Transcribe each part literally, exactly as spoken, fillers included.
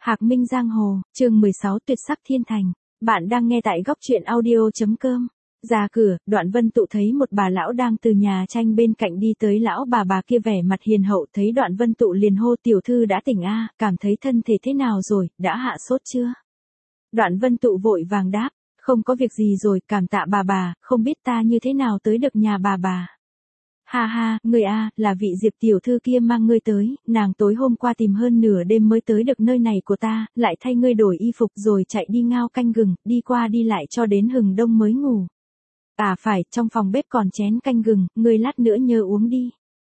Hạc Minh Giang Hồ, chương mười sáu Tuyệt sắc thiên thành. Bạn đang nghe tại góc truyện audio.com. Ra cửa, Đoạn Vân Tụ thấy một bà lão đang từ nhà tranh bên cạnh đi tới, lão bà bà kia vẻ mặt hiền hậu, thấy Đoạn Vân Tụ liền hô: tiểu thư đã tỉnh a, cảm thấy thân thể thế nào rồi, đã hạ sốt chưa? Đoạn Vân Tụ vội vàng đáp: không có việc gì rồi, cảm tạ bà bà, không biết ta như thế nào tới được nhà bà bà. Ha ha, người a, là vị Diệp tiểu thư kia mang ngươi tới, nàng tối hôm qua tìm hơn nửa đêm mới tới được nơi này của ta, lại thay ngươi đổi y phục rồi chạy đi ngao canh gừng, đi qua đi lại cho đến hừng đông mới ngủ. À phải, trong phòng bếp còn chén canh gừng, ngươi lát nữa nhớ uống đi.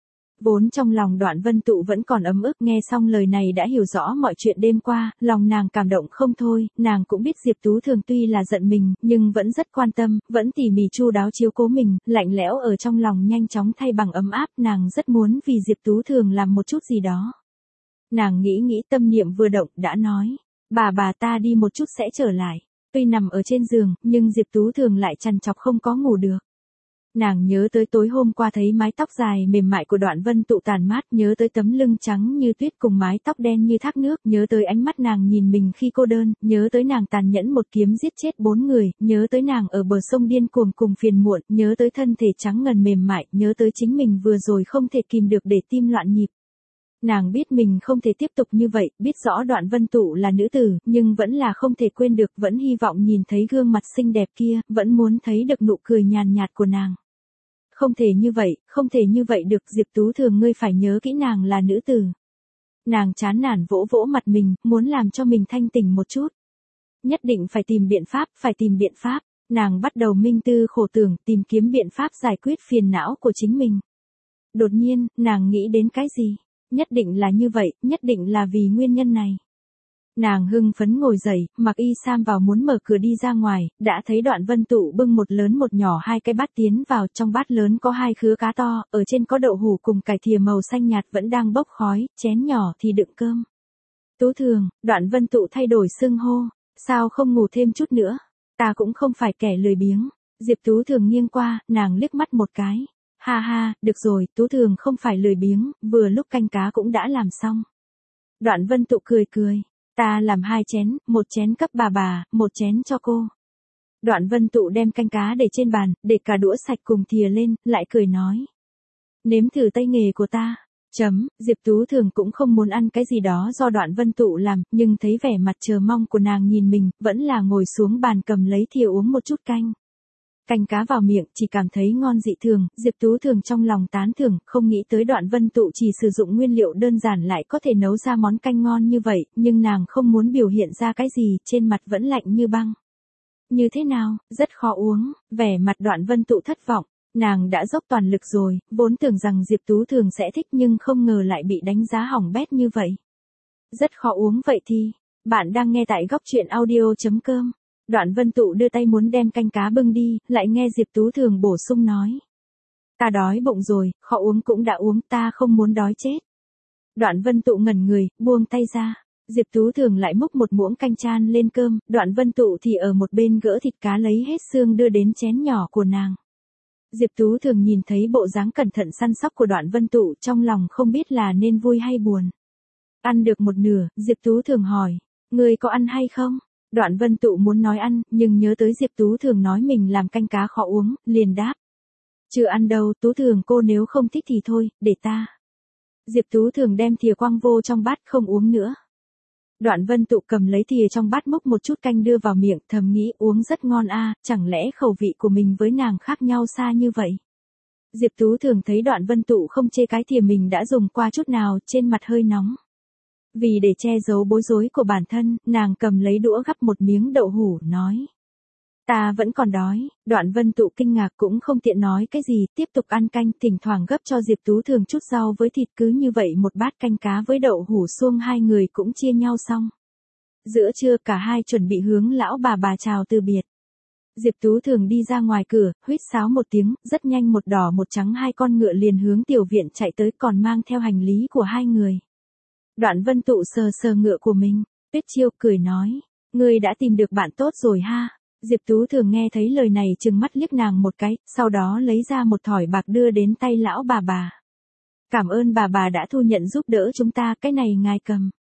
Vốn trong lòng Đoạn Vân Tụ vẫn còn ấm ức, nghe xong lời này đã hiểu rõ mọi chuyện đêm qua, lòng nàng cảm động không thôi, nàng cũng biết Diệp Tú Thường tuy là giận mình, nhưng vẫn rất quan tâm, vẫn tỉ mỉ chu đáo chiếu cố mình, lạnh lẽo ở trong lòng nhanh chóng thay bằng ấm áp, nàng rất muốn vì Diệp Tú Thường làm một chút gì đó. Nàng nghĩ nghĩ, tâm niệm vừa động, đã nói: bà bà ta đi một chút sẽ trở lại. Tuy nằm ở trên giường, nhưng Diệp Tú Thường lại trằn trọc không có ngủ được. Nàng nhớ tới tối hôm qua thấy mái tóc dài mềm mại của Đoạn Vân Tụ tàn mát, nhớ tới tấm lưng trắng như tuyết cùng mái tóc đen như thác nước, nhớ tới ánh mắt nàng nhìn mình khi cô đơn, nhớ tới nàng tàn nhẫn một kiếm giết chết bốn người, nhớ tới nàng ở bờ sông điên cuồng cùng phiền muộn, nhớ tới thân thể trắng ngần mềm mại, nhớ tới chính mình vừa rồi không thể kìm được để tim loạn nhịp. Nàng biết mình không thể tiếp tục như vậy, biết rõ Đoạn Vân Tụ là nữ tử, nhưng vẫn là không thể quên được, vẫn hy vọng nhìn thấy gương mặt xinh đẹp kia, vẫn muốn thấy được nụ cười nhàn nhạt của nàng. Không thể như vậy, không thể như vậy được, Diệp Tú Thường, ngươi phải nhớ kỹ nàng là nữ tử. Nàng chán nản vỗ vỗ mặt mình, muốn làm cho mình thanh tỉnh một chút. Nhất định phải tìm biện pháp, phải tìm biện pháp. Nàng bắt đầu minh tư khổ tưởng, tìm kiếm biện pháp giải quyết phiền não của chính mình. Đột nhiên, nàng nghĩ đến cái gì? Nhất định là như vậy, nhất định là vì nguyên nhân này. Nàng hưng phấn ngồi dậy, mặc y sam vào muốn mở cửa đi ra ngoài, đã thấy Đoạn Vân Tụ bưng một lớn một nhỏ hai cái bát tiến vào, trong bát lớn có hai khứa cá to, ở trên có đậu hủ cùng cải thìa màu xanh nhạt vẫn đang bốc khói, chén nhỏ thì đựng cơm. Tú Thường, Đoạn Vân Tụ thay đổi xưng hô, sao không ngủ thêm chút nữa, ta cũng không phải kẻ lười biếng. Diệp Tú Thường nghiêng qua, nàng liếc mắt một cái. Ha ha, được rồi, Tú Thường không phải lười biếng, vừa lúc canh cá cũng đã làm xong. Đoạn Vân Tụ cười cười. Ta làm hai chén, một chén cấp bà bà, một chén cho cô. Đoạn Vân Tụ đem canh cá để trên bàn, để cả đũa sạch cùng thìa lên, lại cười nói: nếm thử tay nghề của ta. Chấm, Diệp Tú Thường cũng không muốn ăn cái gì đó do Đoạn Vân Tụ làm, nhưng thấy vẻ mặt chờ mong của nàng nhìn mình, vẫn là ngồi xuống bàn cầm lấy thìa uống một chút canh. Canh cá vào miệng, chỉ cảm thấy ngon dị thường, Diệp Tú Thường trong lòng tán thưởng, không nghĩ tới Đoạn Vân Tụ chỉ sử dụng nguyên liệu đơn giản lại có thể nấu ra món canh ngon như vậy, nhưng nàng không muốn biểu hiện ra cái gì, trên mặt vẫn lạnh như băng. Như thế nào, rất khó uống, vẻ mặt Đoạn Vân Tụ thất vọng, nàng đã dốc toàn lực rồi, vốn tưởng rằng Diệp Tú Thường sẽ thích nhưng không ngờ lại bị đánh giá hỏng bét như vậy. Rất khó uống vậy thì, bạn đang nghe tại góc truyện audio.com. Đoạn Vân Tụ đưa tay muốn đem canh cá bưng đi, lại nghe Diệp Tú Thường bổ sung nói: ta đói bụng rồi, khó uống cũng đã uống, ta không muốn đói chết. Đoạn Vân Tụ ngẩn người, buông tay ra. Diệp Tú Thường lại múc một muỗng canh chan lên cơm, Đoạn Vân Tụ thì ở một bên gỡ thịt cá lấy hết xương đưa đến chén nhỏ của nàng. Diệp Tú Thường nhìn thấy bộ dáng cẩn thận săn sóc của Đoạn Vân Tụ, trong lòng không biết là nên vui hay buồn. Ăn được một nửa, Diệp Tú Thường hỏi: ngươi có ăn hay không? Đoạn Vân Tụ muốn nói ăn, nhưng nhớ tới Diệp Tú Thường nói mình làm canh cá khó uống, liền đáp: chưa ăn đâu, Tú Thường cô nếu không thích thì thôi, để ta. Diệp Tú Thường đem thìa quăng vô trong bát, không uống nữa. Đoạn Vân Tụ cầm lấy thìa trong bát múc một chút canh đưa vào miệng, thầm nghĩ uống rất ngon a, chẳng lẽ khẩu vị của mình với nàng khác nhau xa như vậy. Diệp Tú Thường thấy Đoạn Vân Tụ không chê cái thìa mình đã dùng qua chút nào, trên mặt hơi nóng. Vì để che giấu bối rối của bản thân, nàng cầm lấy đũa gắp một miếng đậu hủ, nói: ta vẫn còn đói. Đoạn Vân Tụ kinh ngạc cũng không tiện nói cái gì, tiếp tục ăn canh, thỉnh thoảng gấp cho Diệp Tú Thường chút rau với thịt, cứ như vậy một bát canh cá với đậu hủ suông hai người cũng chia nhau xong. Giữa trưa cả hai chuẩn bị hướng lão bà bà chào từ biệt. Diệp Tú Thường đi ra ngoài cửa, huýt sáo một tiếng, rất nhanh một đỏ một trắng hai con ngựa liền hướng tiểu viện chạy tới, còn mang theo hành lý của hai người. Đoạn Vân Tụ sờ sờ ngựa của mình, Tuyết Chiêu cười nói: ngươi đã tìm được bạn tốt rồi ha. Diệp Tú Thường nghe thấy lời này trừng mắt liếc nàng một cái, sau đó lấy ra một thỏi bạc đưa đến tay lão bà bà. Cảm ơn bà bà đã thu nhận giúp đỡ chúng ta, cái này ngài cầm.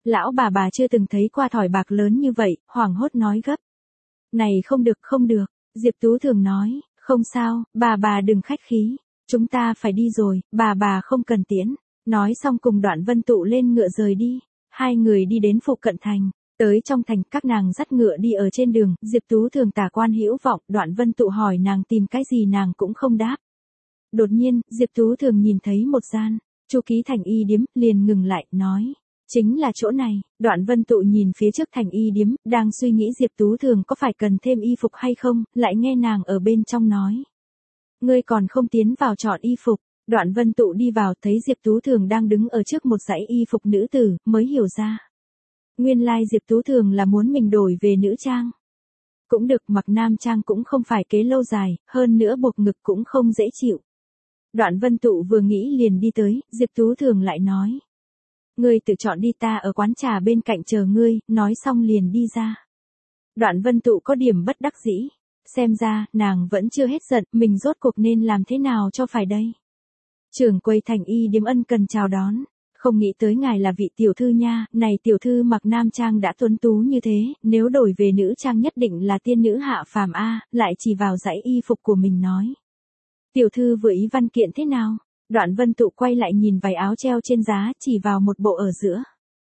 Lão bà bà chưa từng thấy qua thỏi bạc lớn như vậy, hoảng hốt nói gấp. Này không được không được, Diệp Tú Thường nói, không sao, bà bà đừng khách khí, chúng ta phải đi rồi, bà bà không cần tiễn. Nói xong cùng Đoạn Vân Tụ lên ngựa rời đi, hai người đi đến phụ cận thành. Tới trong thành các nàng dắt ngựa đi ở trên đường, Diệp Tú Thường tả quan hữu vọng, Đoạn Vân Tụ hỏi nàng tìm cái gì nàng cũng không đáp. Đột nhiên, Diệp Tú Thường nhìn thấy một gian, Chu Ký Thành y điếm, liền ngừng lại, nói. Chính là chỗ này, Đoạn Vân Tụ nhìn phía trước thành y điếm, đang suy nghĩ Diệp Tú Thường có phải cần thêm y phục hay không, lại nghe nàng ở bên trong nói. Ngươi còn không tiến vào chọn y phục. Đoạn Vân Tụ đi vào thấy Diệp Tú Thường đang đứng ở trước một dãy y phục nữ tử, mới hiểu ra. Nguyên lai Diệp Tú Thường là muốn mình đổi về nữ trang. Cũng được, mặc nam trang cũng không phải kế lâu dài, hơn nữa buộc ngực cũng không dễ chịu. Đoạn Vân Tụ vừa nghĩ liền đi tới, Diệp Tú Thường lại nói. Ngươi tự chọn đi, ta ở quán trà bên cạnh chờ ngươi, nói xong liền đi ra. Đoạn Vân Tụ có điểm bất đắc dĩ. Xem ra, nàng vẫn chưa hết giận, mình rốt cuộc nên làm thế nào cho phải đây. Trưởng quầy thành y điếm ân cần chào đón. Không nghĩ tới ngài là vị tiểu thư nha, này tiểu thư mặc nam trang đã tuấn tú như thế, nếu đổi về nữ trang nhất định là tiên nữ hạ phàm a, lại chỉ vào dãy y phục của mình nói. Tiểu thư vừa ý văn kiện thế nào? Đoạn Vân Tụ quay lại nhìn váy áo treo trên giá, chỉ vào một bộ ở giữa.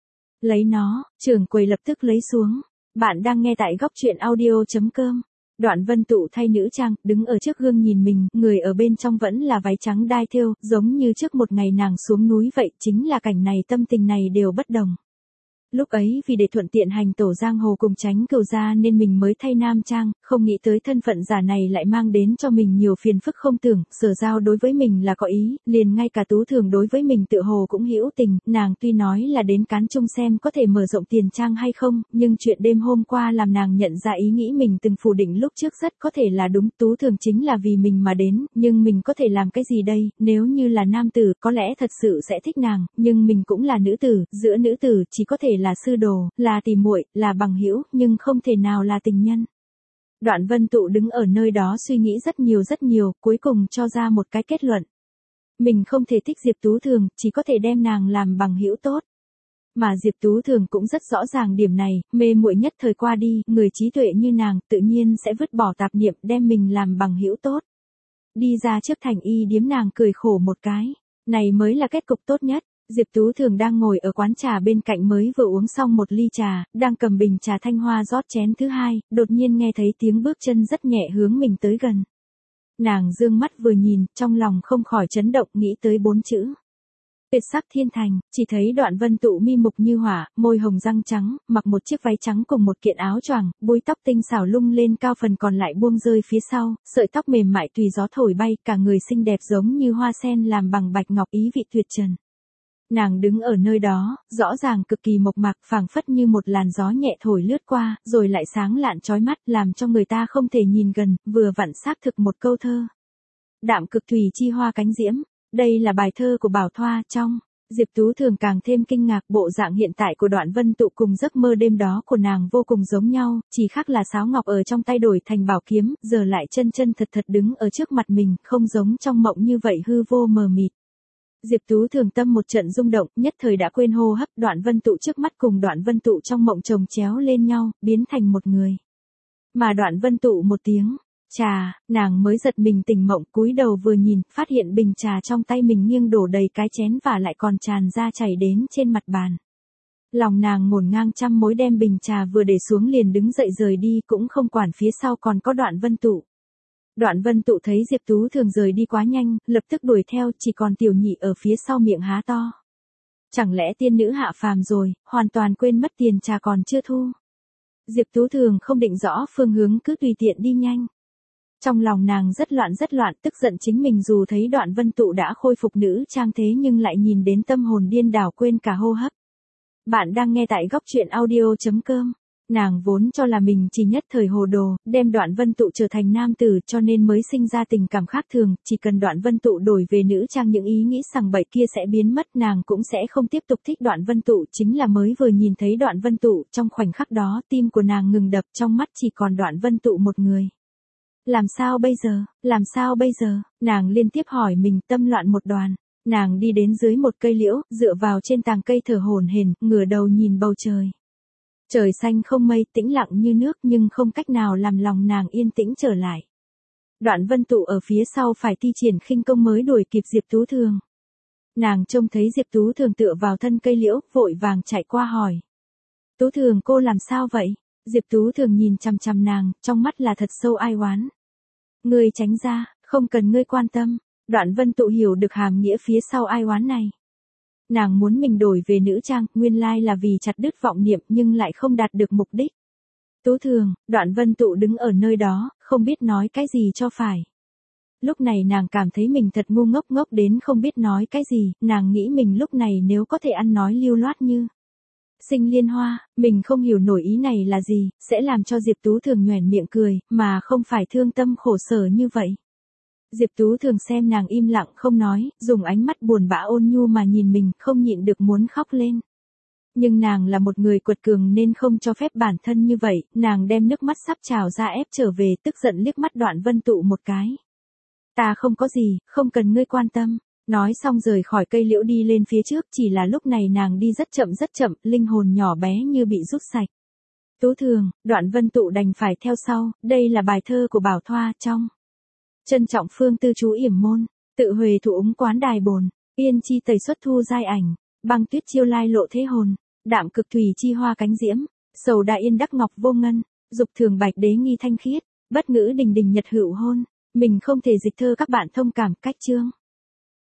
Lấy nó, trưởng quầy lập tức lấy xuống. Bạn đang nghe tại góc truyện audio chấm com. Đoạn Vân Tụ thay nữ trang, đứng ở trước gương nhìn mình, người ở bên trong vẫn là váy trắng đai thêu, giống như trước một ngày nàng xuống núi vậy, chính là cảnh này tâm tình này đều bất đồng. Lúc ấy vì để thuận tiện hành tổ giang hồ cùng tránh cừu gia nên mình mới thay nam trang, không nghĩ tới thân phận giả này lại mang đến cho mình nhiều phiền phức không tưởng, Sở Giao đối với mình là có ý, liền ngay cả Tú Thường đối với mình tự hồ cũng hữu tình, nàng tuy nói là đến cán chung xem có thể mở rộng tiền trang hay không, nhưng chuyện đêm hôm qua làm nàng nhận ra ý nghĩ mình từng phủ định lúc trước rất có thể là đúng, Tú Thường chính là vì mình mà đến, nhưng mình có thể làm cái gì đây, nếu như là nam tử có lẽ thật sự sẽ thích nàng, nhưng mình cũng là nữ tử, giữa nữ tử chỉ có thể là sư đồ, là tỉ muội, là bằng hữu, nhưng không thể nào là tình nhân. Đoạn Vân Tụ đứng ở nơi đó suy nghĩ rất nhiều rất nhiều, cuối cùng cho ra một cái kết luận. Mình không thể thích Diệp Tú Thường, chỉ có thể đem nàng làm bằng hữu tốt. Mà Diệp Tú Thường cũng rất rõ ràng điểm này, mê muội nhất thời qua đi, người trí tuệ như nàng, tự nhiên sẽ vứt bỏ tạp niệm đem mình làm bằng hữu tốt. Đi ra trước thành y điếm nàng cười khổ một cái, này mới là kết cục tốt nhất. Diệp Tú Thường đang ngồi ở quán trà bên cạnh mới vừa uống xong một ly trà, đang cầm bình trà thanh hoa rót chén thứ hai, đột nhiên nghe thấy tiếng bước chân rất nhẹ hướng mình tới gần. Nàng dương mắt vừa nhìn, trong lòng không khỏi chấn động nghĩ tới bốn chữ. Tuyệt sắc thiên thành, chỉ thấy Đoạn Vân Tụ mi mục như hỏa, môi hồng răng trắng, mặc một chiếc váy trắng cùng một kiện áo choàng, búi tóc tinh xảo lung lên cao phần còn lại buông rơi phía sau, sợi tóc mềm mại tùy gió thổi bay, cả người xinh đẹp giống như hoa sen làm bằng bạch ngọc ý vị tuyệt trần. Nàng đứng ở nơi đó, rõ ràng cực kỳ mộc mạc, phảng phất như một làn gió nhẹ thổi lướt qua, rồi lại sáng lạn chói mắt, làm cho người ta không thể nhìn gần, vừa vặn xác thực một câu thơ. Đạm cực thủy chi hoa cánh diễm, đây là bài thơ của Bảo Thoa trong. Diệp Tú Thường càng thêm kinh ngạc, bộ dạng hiện tại của Đoạn Vân Tụ cùng giấc mơ đêm đó của nàng vô cùng giống nhau, chỉ khác là sáo ngọc ở trong tay đổi thành bảo kiếm, giờ lại chân chân thật thật đứng ở trước mặt mình, không giống trong mộng như vậy hư vô mờ mịt. Diệp Tú Thường tâm một trận rung động, nhất thời đã quên hô hấp, Đoạn Vân Tụ trước mắt cùng Đoạn Vân Tụ trong mộng chồng chéo lên nhau, biến thành một người. Mà Đoạn Vân Tụ một tiếng, trà, nàng mới giật mình tỉnh mộng, cúi đầu vừa nhìn, phát hiện bình trà trong tay mình nghiêng đổ đầy cái chén và lại còn tràn ra chảy đến trên mặt bàn. Lòng nàng ngổn ngang trăm mối, đem bình trà vừa để xuống liền đứng dậy rời đi, cũng không quản phía sau còn có Đoạn Vân Tụ. Đoạn Vân Tụ thấy Diệp Tú Thường rời đi quá nhanh, lập tức đuổi theo, chỉ còn tiểu nhị ở phía sau miệng há to. Chẳng lẽ tiên nữ hạ phàm rồi, hoàn toàn quên mất tiền trà còn chưa thu. Diệp Tú Thường không định rõ phương hướng cứ tùy tiện đi nhanh. Trong lòng nàng rất loạn rất loạn, tức giận chính mình dù thấy Đoạn Vân Tụ đã khôi phục nữ trang thế nhưng lại nhìn đến tâm hồn điên đảo quên cả hô hấp. Bạn đang nghe tại góc truyện audio chấm com. Nàng vốn cho là mình chỉ nhất thời hồ đồ, đem Đoạn Vân Tụ trở thành nam tử cho nên mới sinh ra tình cảm khác thường, chỉ cần Đoạn Vân Tụ đổi về nữ trang những ý nghĩ sằng bậy kia sẽ biến mất, nàng cũng sẽ không tiếp tục thích Đoạn Vân Tụ, chính là mới vừa nhìn thấy Đoạn Vân Tụ, trong khoảnh khắc đó tim của nàng ngừng đập, trong mắt chỉ còn Đoạn Vân Tụ một người. Làm sao bây giờ, làm sao bây giờ, nàng liên tiếp hỏi mình, tâm loạn một đoàn. Nàng đi đến dưới một cây liễu, dựa vào trên tàng cây thở hổn hển, ngửa đầu nhìn bầu trời. Trời xanh không mây, tĩnh lặng như nước nhưng không cách nào làm lòng nàng yên tĩnh trở lại. Đoạn Vân Tụ ở phía sau phải thi triển khinh công mới đuổi kịp Diệp Tú Thường. Nàng trông thấy Diệp Tú Thường tựa vào thân cây liễu, vội vàng chạy qua hỏi. Tú Thường cô làm sao vậy? Diệp Tú Thường nhìn chằm chằm nàng, trong mắt là thật sâu ai oán. Ngươi tránh ra, không cần ngươi quan tâm. Đoạn Vân Tụ hiểu được hàm nghĩa phía sau ai oán này. Nàng muốn mình đổi về nữ trang, nguyên lai là vì chặt đứt vọng niệm nhưng lại không đạt được mục đích. Tú Thường, Đoạn Vân Tụ đứng ở nơi đó, không biết nói cái gì cho phải. Lúc này nàng cảm thấy mình thật ngu ngốc ngốc đến không biết nói cái gì, nàng nghĩ mình lúc này nếu có thể ăn nói lưu loát như Sinh Liên Hoa, mình không hiểu nổi ý này là gì, sẽ làm cho Diệp Tú Thường nhoẻn miệng cười, mà không phải thương tâm khổ sở như vậy. Diệp Tú Thường xem nàng im lặng không nói, dùng ánh mắt buồn bã ôn nhu mà nhìn mình, không nhịn được muốn khóc lên. Nhưng nàng là một người quật cường nên không cho phép bản thân như vậy, nàng đem nước mắt sắp trào ra ép trở về, tức giận liếc mắt Đoạn Vân Tụ một cái. Ta không có gì, không cần ngươi quan tâm. Nói xong rời khỏi cây liễu đi lên phía trước, chỉ là lúc này nàng đi rất chậm rất chậm, linh hồn nhỏ bé như bị rút sạch. Tú Thường, Đoạn Vân Tụ đành phải theo sau, đây là bài thơ của Bảo Thoa trong. Trân trọng phương tư chú yểm môn, tự huề thủ úng quán đài bồn, yên chi tẩy xuất thu giai ảnh, băng tuyết chiêu lai lộ thế hồn, đạm cực thủy chi hoa cánh diễm, sầu đại yên đắc ngọc vô ngân, dục thường bạch đế nghi thanh khiết, bất ngữ đình đình nhật hữu hôn, mình không thể dịch thơ các bạn thông cảm cách chương.